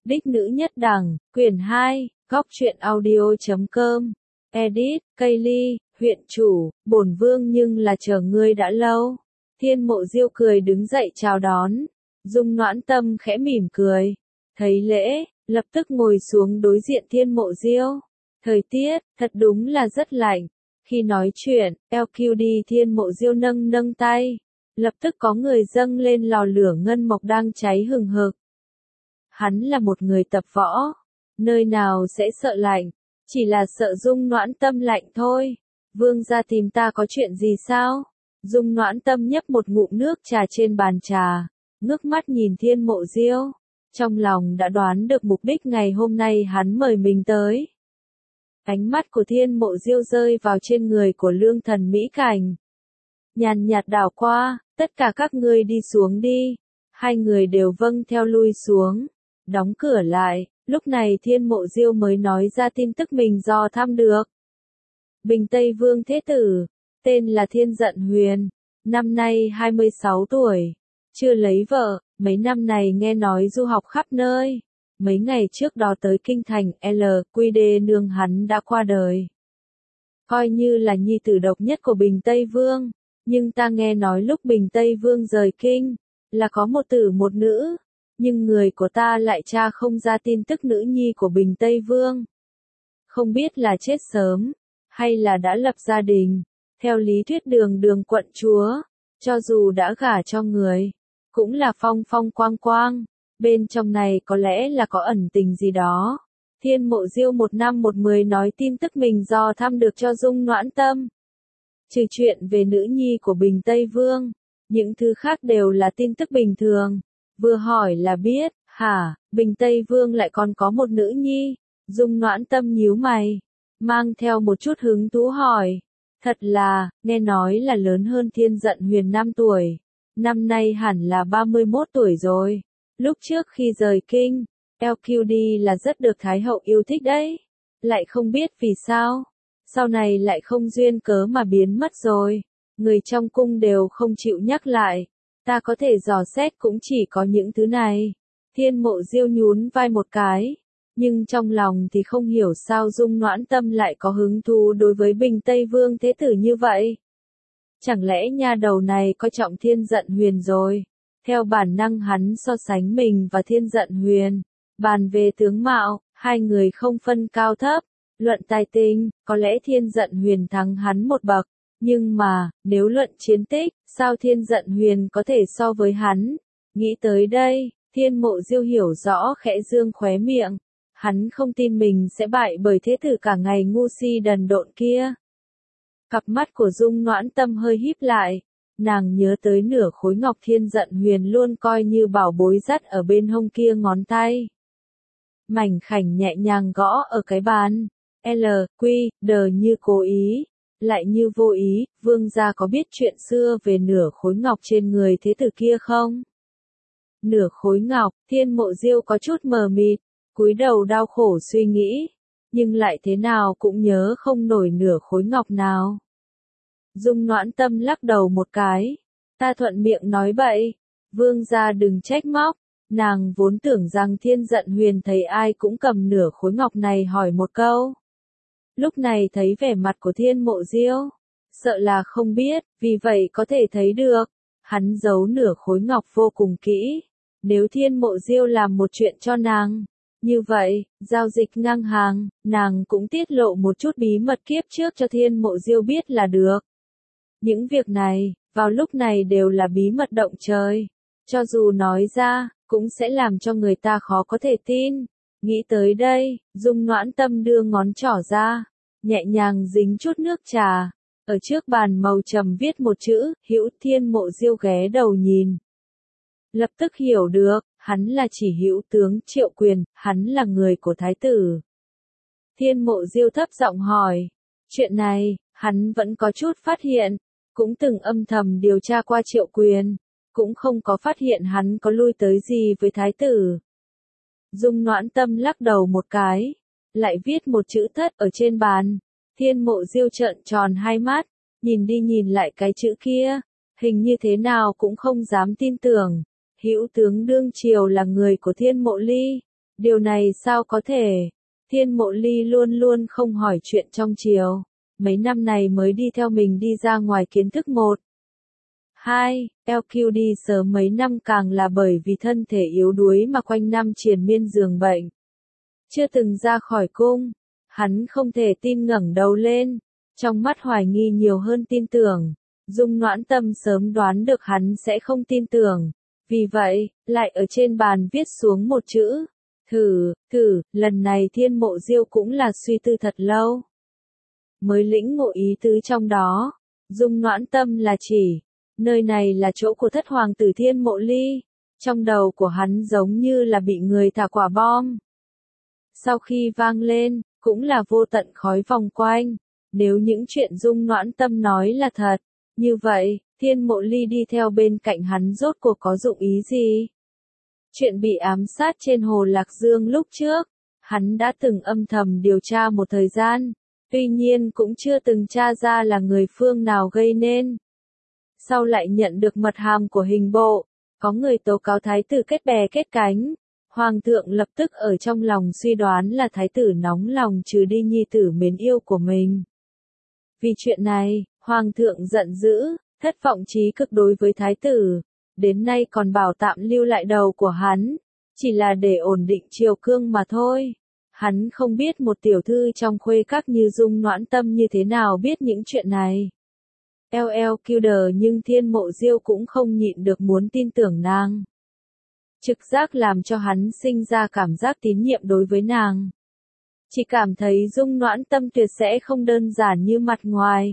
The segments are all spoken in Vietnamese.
Đích nữ nhất đẳng, quyển 2, góc truyện audio.com, edit, Kaylee, huyện chủ, bổn vương nhưng là chờ ngươi đã lâu. Thiên Mộ Diêu cười đứng dậy chào đón, Dung Noãn Tâm khẽ mỉm cười, thấy lễ, lập tức ngồi xuống đối diện Thiên Mộ Diêu. Thời tiết, thật đúng là rất lạnh. Khi nói chuyện, LQD Thiên Mộ Diêu nâng nâng tay, lập tức có người dâng lên lò lửa ngân mộc đang cháy hừng hực. Hắn là một người tập võ, nơi nào sẽ sợ lạnh, chỉ là sợ Dung Noãn Tâm lạnh thôi. Vương gia tìm ta có chuyện gì sao? Dung Noãn Tâm nhấp một ngụm nước trà trên bàn trà, ngước mắt nhìn Thiên Mộ Diêu, trong lòng đã đoán được mục đích ngày hôm nay hắn mời mình tới. Ánh mắt của Thiên Mộ Diêu rơi vào trên người của Lương Thần Mỹ Cảnh. Nhàn nhạt đảo qua, tất cả các ngươi đi xuống đi. Hai người đều vâng theo lui xuống, đóng cửa lại, lúc này Thiên Mộ Diêu mới nói ra tin tức mình dò thăm được. Bình Tây Vương Thế Tử, tên là Thiên Dận Huyền, năm nay 26 tuổi, chưa lấy vợ, mấy năm này nghe nói du học khắp nơi. Mấy ngày trước đó tới kinh thành LQD nương hắn đã qua đời. Coi như là nhi tử độc nhất của Bình Tây Vương, nhưng ta nghe nói lúc Bình Tây Vương rời kinh, là có một tử một nữ, nhưng người của ta lại tra không ra tin tức nữ nhi của Bình Tây Vương. Không biết là chết sớm, hay là đã lập gia đình. Theo lý thuyết Đường quận chúa, cho dù đã gả cho người, cũng là phong phong quang quang. Bên trong này có lẽ là có ẩn tình gì đó. Thiên Mộ Diêu một năm một mười nói tin tức mình dò thăm được cho Dung Noãn Tâm. Trừ chuyện về nữ nhi của Bình Tây Vương, những thứ khác đều là tin tức bình thường. Vừa hỏi là biết, hả, Bình Tây Vương lại còn có một nữ nhi. Dung Noãn Tâm nhíu mày, mang theo một chút hứng thú hỏi. Thật là, nghe nói là lớn hơn Thiên Dận Huyền 5 tuổi. Năm nay hẳn là 31 tuổi rồi. Lúc trước khi rời kinh, LQD là rất được Thái hậu yêu thích đấy. Lại không biết vì sao, sau này lại không duyên cớ mà biến mất rồi. Người trong cung đều không chịu nhắc lại. Ta có thể dò xét cũng chỉ có những thứ này. Thiên Mộ Diêu nhún vai một cái. Nhưng trong lòng thì không hiểu sao Dung Noãn Tâm lại có hứng thú đối với Bình Tây Vương Thế Tử như vậy. Chẳng lẽ nha đầu này coi trọng Thiên Dận Huyền rồi? Theo bản năng hắn so sánh mình và Thiên Dận Huyền. Bàn về tướng mạo, hai người không phân cao thấp. Luận tài tình, có lẽ Thiên Dận Huyền thắng hắn một bậc. Nhưng mà, nếu luận chiến tích, sao Thiên Dận Huyền có thể so với hắn? Nghĩ tới đây, Thiên Mộ Diêu hiểu rõ khẽ dương khóe miệng. Hắn không tin mình sẽ bại bởi thế tử cả ngày ngu si đần độn kia. Cặp mắt của Dung Noãn Tâm hơi híp lại. Nàng nhớ tới nửa khối ngọc Thiên Dận Huyền luôn coi như bảo bối dắt ở bên hông kia ngón tay. Mảnh khảnh nhẹ nhàng gõ ở cái bàn. LQ, như cố ý, lại như vô ý. Vương gia có biết chuyện xưa về nửa khối ngọc trên người thế tử kia không? Nửa khối ngọc, Thiên Mộ Diêu có chút mờ mịt, cúi đầu đau khổ suy nghĩ, nhưng lại thế nào cũng nhớ không nổi nửa khối ngọc nào. Dung Noãn Tâm lắc đầu một cái, ta thuận miệng nói bậy, vương gia đừng trách móc. Nàng vốn tưởng rằng Thiên Dận Huyền thấy ai cũng cầm nửa khối ngọc này hỏi một câu. Lúc này thấy vẻ mặt của Thiên Mộ Diêu, sợ là không biết, vì vậy có thể thấy được, hắn giấu nửa khối ngọc vô cùng kỹ. Nếu Thiên Mộ Diêu làm một chuyện cho nàng, như vậy, giao dịch ngang hàng, nàng cũng tiết lộ một chút bí mật kiếp trước cho Thiên Mộ Diêu biết là được. Những việc này, vào lúc này đều là bí mật động trời. Cho dù nói ra, cũng sẽ làm cho người ta khó có thể tin. Nghĩ tới đây, Dung Noãn Tâm đưa ngón trỏ ra, nhẹ nhàng dính chút nước trà. Ở trước bàn màu trầm viết một chữ, Hữu. Thiên Mộ Diêu ghé đầu nhìn. Lập tức hiểu được, hắn là chỉ Hữu tướng Triệu Quyền, hắn là người của Thái tử. Thiên Mộ Diêu thấp giọng hỏi, chuyện này, hắn vẫn có chút phát hiện, cũng từng âm thầm điều tra qua Triệu Quyền, cũng không có phát hiện hắn có lui tới gì với Thái tử. Dung Noãn Tâm lắc đầu một cái, lại viết một chữ thất ở trên bàn. Thiên Mộ Diêu trợn tròn hai mắt, nhìn đi nhìn lại cái chữ kia, hình như thế nào cũng không dám tin tưởng. Hữu tướng đương triều là người của Thiên Mộ Ly, Điều này sao có thể? Thiên Mộ Ly luôn luôn không hỏi chuyện trong chiều. Mấy năm này mới đi theo mình đi ra ngoài kiến thức một. Hai, LQ đi sớm mấy năm càng là bởi vì thân thể yếu đuối mà quanh năm triền miên giường bệnh. Chưa từng ra khỏi cung, hắn không thể tin ngẩng đầu lên, trong mắt hoài nghi nhiều hơn tin tưởng. Dung Noãn Tâm sớm đoán được hắn sẽ không tin tưởng, vì vậy, lại ở trên bàn viết xuống một chữ. Thử, lần này Thiên Mộ Diêu cũng là suy tư thật lâu. Mới lĩnh ngộ ý tứ trong đó, Dung Noãn Tâm là chỉ, nơi này là chỗ của thất hoàng tử Thiên Mộ Ly, trong đầu của hắn giống như là bị người thả quả bom. Sau khi vang lên, cũng là vô tận khói vòng quanh, nếu những chuyện Dung Noãn Tâm nói là thật, như vậy, Thiên Mộ Ly đi theo bên cạnh hắn rốt cuộc có dụng ý gì? Chuyện bị ám sát trên hồ Lạc Dương lúc trước, hắn đã từng âm thầm điều tra một thời gian, tuy nhiên cũng chưa từng tra ra là người phương nào gây nên. Sau lại nhận được mật hàm của hình bộ, có người tố cáo thái tử kết bè kết cánh, hoàng thượng lập tức ở trong lòng suy đoán là thái tử nóng lòng trừ đi nhi tử mến yêu của mình. Vì chuyện này, hoàng thượng giận dữ, thất vọng chí cực đối với thái tử, đến nay còn bảo tạm lưu lại đầu của hắn, chỉ là để ổn định triều cương mà thôi. Hắn không biết một tiểu thư trong khuê các như Dung Noãn Tâm như thế nào biết những chuyện này. LLQD nhưng Thiên Mộ Diêu cũng không nhịn được muốn tin tưởng nàng. Trực giác làm cho hắn sinh ra cảm giác tín nhiệm đối với nàng. Chỉ cảm thấy Dung Noãn Tâm tuyệt sẽ không đơn giản như mặt ngoài.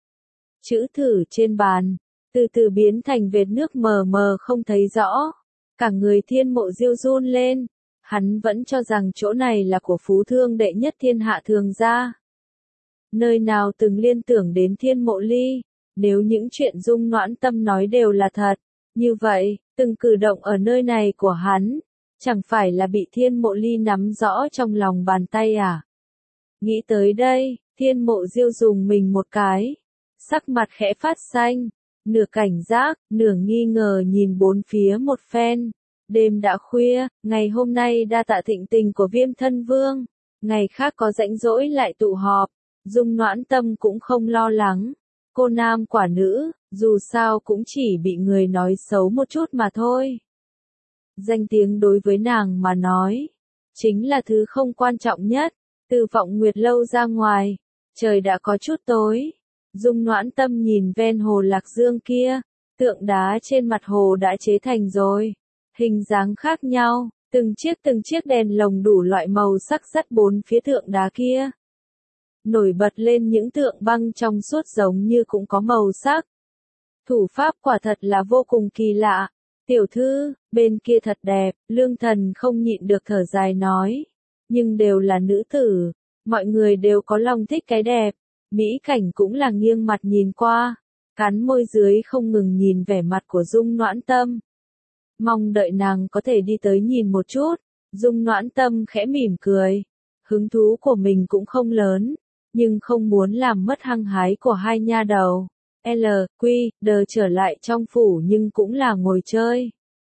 Chữ thử trên bàn, từ từ biến thành vệt nước mờ mờ không thấy rõ. Cả người Thiên Mộ Diêu run lên, hắn vẫn cho rằng chỗ này là của phú thương đệ nhất thiên hạ thường gia. Nơi nào từng liên tưởng đến Thiên Mộ Ly, nếu những chuyện Dung Noãn Tâm nói đều là thật, như vậy, từng cử động ở nơi này của hắn, chẳng phải là bị Thiên Mộ Ly nắm rõ trong lòng bàn tay à? Nghĩ tới đây, Thiên Mộ Diêu dùng mình một cái, sắc mặt khẽ phát xanh, nửa cảnh giác, nửa nghi ngờ nhìn bốn phía một phen. Đêm đã khuya, ngày hôm nay đa tạ thịnh tình của Viêm Thân Vương, ngày khác có rảnh rỗi lại tụ họp, Dung Noãn Tâm cũng không lo lắng. Cô nam quả nữ, dù sao cũng chỉ bị người nói xấu một chút mà thôi. Danh tiếng đối với nàng mà nói, chính là thứ không quan trọng nhất. Từ Vọng Nguyệt Lâu ra ngoài, trời đã có chút tối. Dung Noãn Tâm nhìn ven hồ Lạc Dương kia, tượng đá trên mặt hồ đã chế thành rồi. Hình dáng khác nhau, từng chiếc đèn lồng đủ loại màu sắc dắt bốn phía tượng đá kia. Nổi bật lên những tượng băng trong suốt giống như cũng có màu sắc. Thủ pháp quả thật là vô cùng kỳ lạ. Tiểu thư, bên kia thật đẹp, Lương Thần không nhịn được thở dài nói. Nhưng đều là nữ tử, mọi người đều có lòng thích cái đẹp. Mỹ Cảnh cũng là nghiêng mặt nhìn qua, cắn môi dưới không ngừng nhìn vẻ mặt của Dung Noãn Tâm. Mong đợi nàng có thể đi tới nhìn một chút. Dung Noãn Tâm khẽ mỉm cười. Hứng thú của mình cũng không lớn, nhưng không muốn làm mất hăng hái của hai nha đầu. LQ, trở lại trong phủ nhưng cũng là ngồi chơi.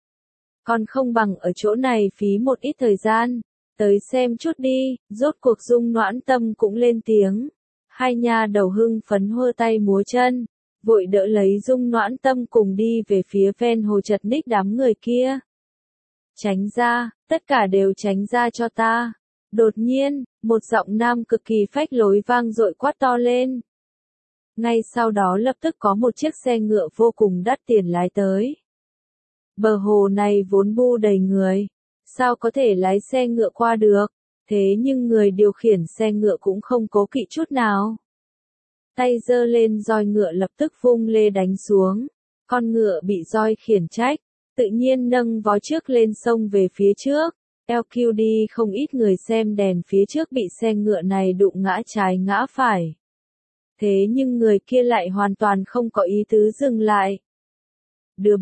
Còn không bằng ở chỗ này phí một ít thời gian, tới xem chút đi, rốt cuộc Dung Noãn Tâm cũng lên tiếng. Hai nha đầu hưng phấn hơ tay múa chân, vội đỡ lấy Dung Noãn Tâm cùng đi về phía ven hồ chật ních đám người kia. Tránh ra, tất cả đều tránh ra cho ta. Đột nhiên, một giọng nam cực kỳ phách lối vang dội quát to lên. Ngay sau đó lập tức có một chiếc xe ngựa vô cùng đắt tiền lái tới. Bờ hồ này vốn bu đầy người, sao có thể lái xe ngựa qua được, thế nhưng người điều khiển xe ngựa cũng không cố kỵ chút nào. Tay giơ lên roi ngựa lập tức vung lê đánh xuống, con ngựa bị roi khiển trách, tự nhiên nâng vó trước lên sông về phía trước. LQD không ít người xem đèn phía trước bị xe ngựa này đụng ngã trái ngã phải. Thế nhưng người kia lại hoàn toàn không có ý tứ dừng lại. Đứa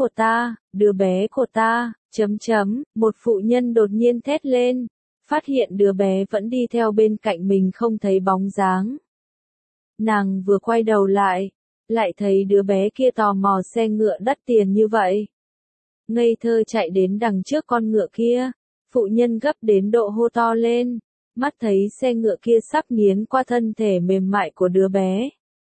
bé của ta, một phụ nhân đột nhiên thét lên, phát hiện đứa bé vẫn đi theo bên cạnh mình không thấy bóng dáng. Nàng vừa quay đầu lại thấy đứa bé kia tò mò xe ngựa đắt tiền như vậy. Ngây thơ chạy đến đằng trước con ngựa kia, Phụ nhân gấp đến độ hô to lên, mắt thấy xe ngựa kia sắp nghiến qua thân thể mềm mại của đứa bé.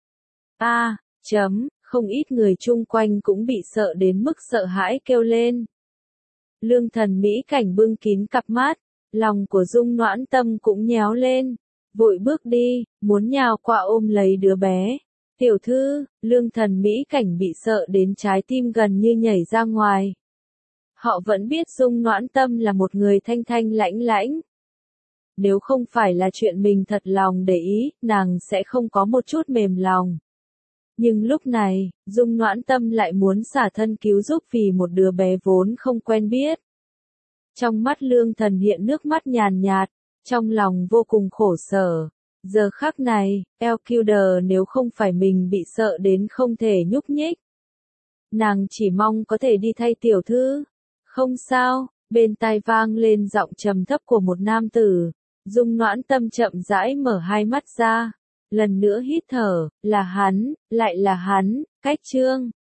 Không ít người chung quanh cũng bị sợ đến mức sợ hãi kêu lên. Lương Thần Mỹ Cảnh bưng kín cặp mắt, lòng của Dung Noãn Tâm cũng nhéo lên, vội bước đi, muốn nhào qua ôm lấy đứa bé. Tiểu thư, Lương Thần Mỹ Cảnh bị sợ đến trái tim gần như nhảy ra ngoài. Họ vẫn biết Dung Noãn Tâm là một người thanh thanh lãnh lãnh. Nếu không phải là chuyện mình thật lòng để ý, nàng sẽ không có một chút mềm lòng. Nhưng lúc này, Dung Noãn Tâm lại muốn xả thân cứu giúp vì một đứa bé vốn không quen biết. Trong mắt Lương Thần hiện nước mắt nhàn nhạt, trong lòng vô cùng khổ sở. Giờ khắc này, Elkilder nếu không phải mình bị sợ đến không thể nhúc nhích. Nàng chỉ mong có thể đi thay tiểu thư. Không sao, bên tai vang lên giọng trầm thấp của một nam tử. Dung Noãn Tâm chậm rãi mở hai mắt ra. Lần nữa hít thở, là hắn, lại là hắn, Cách Trương.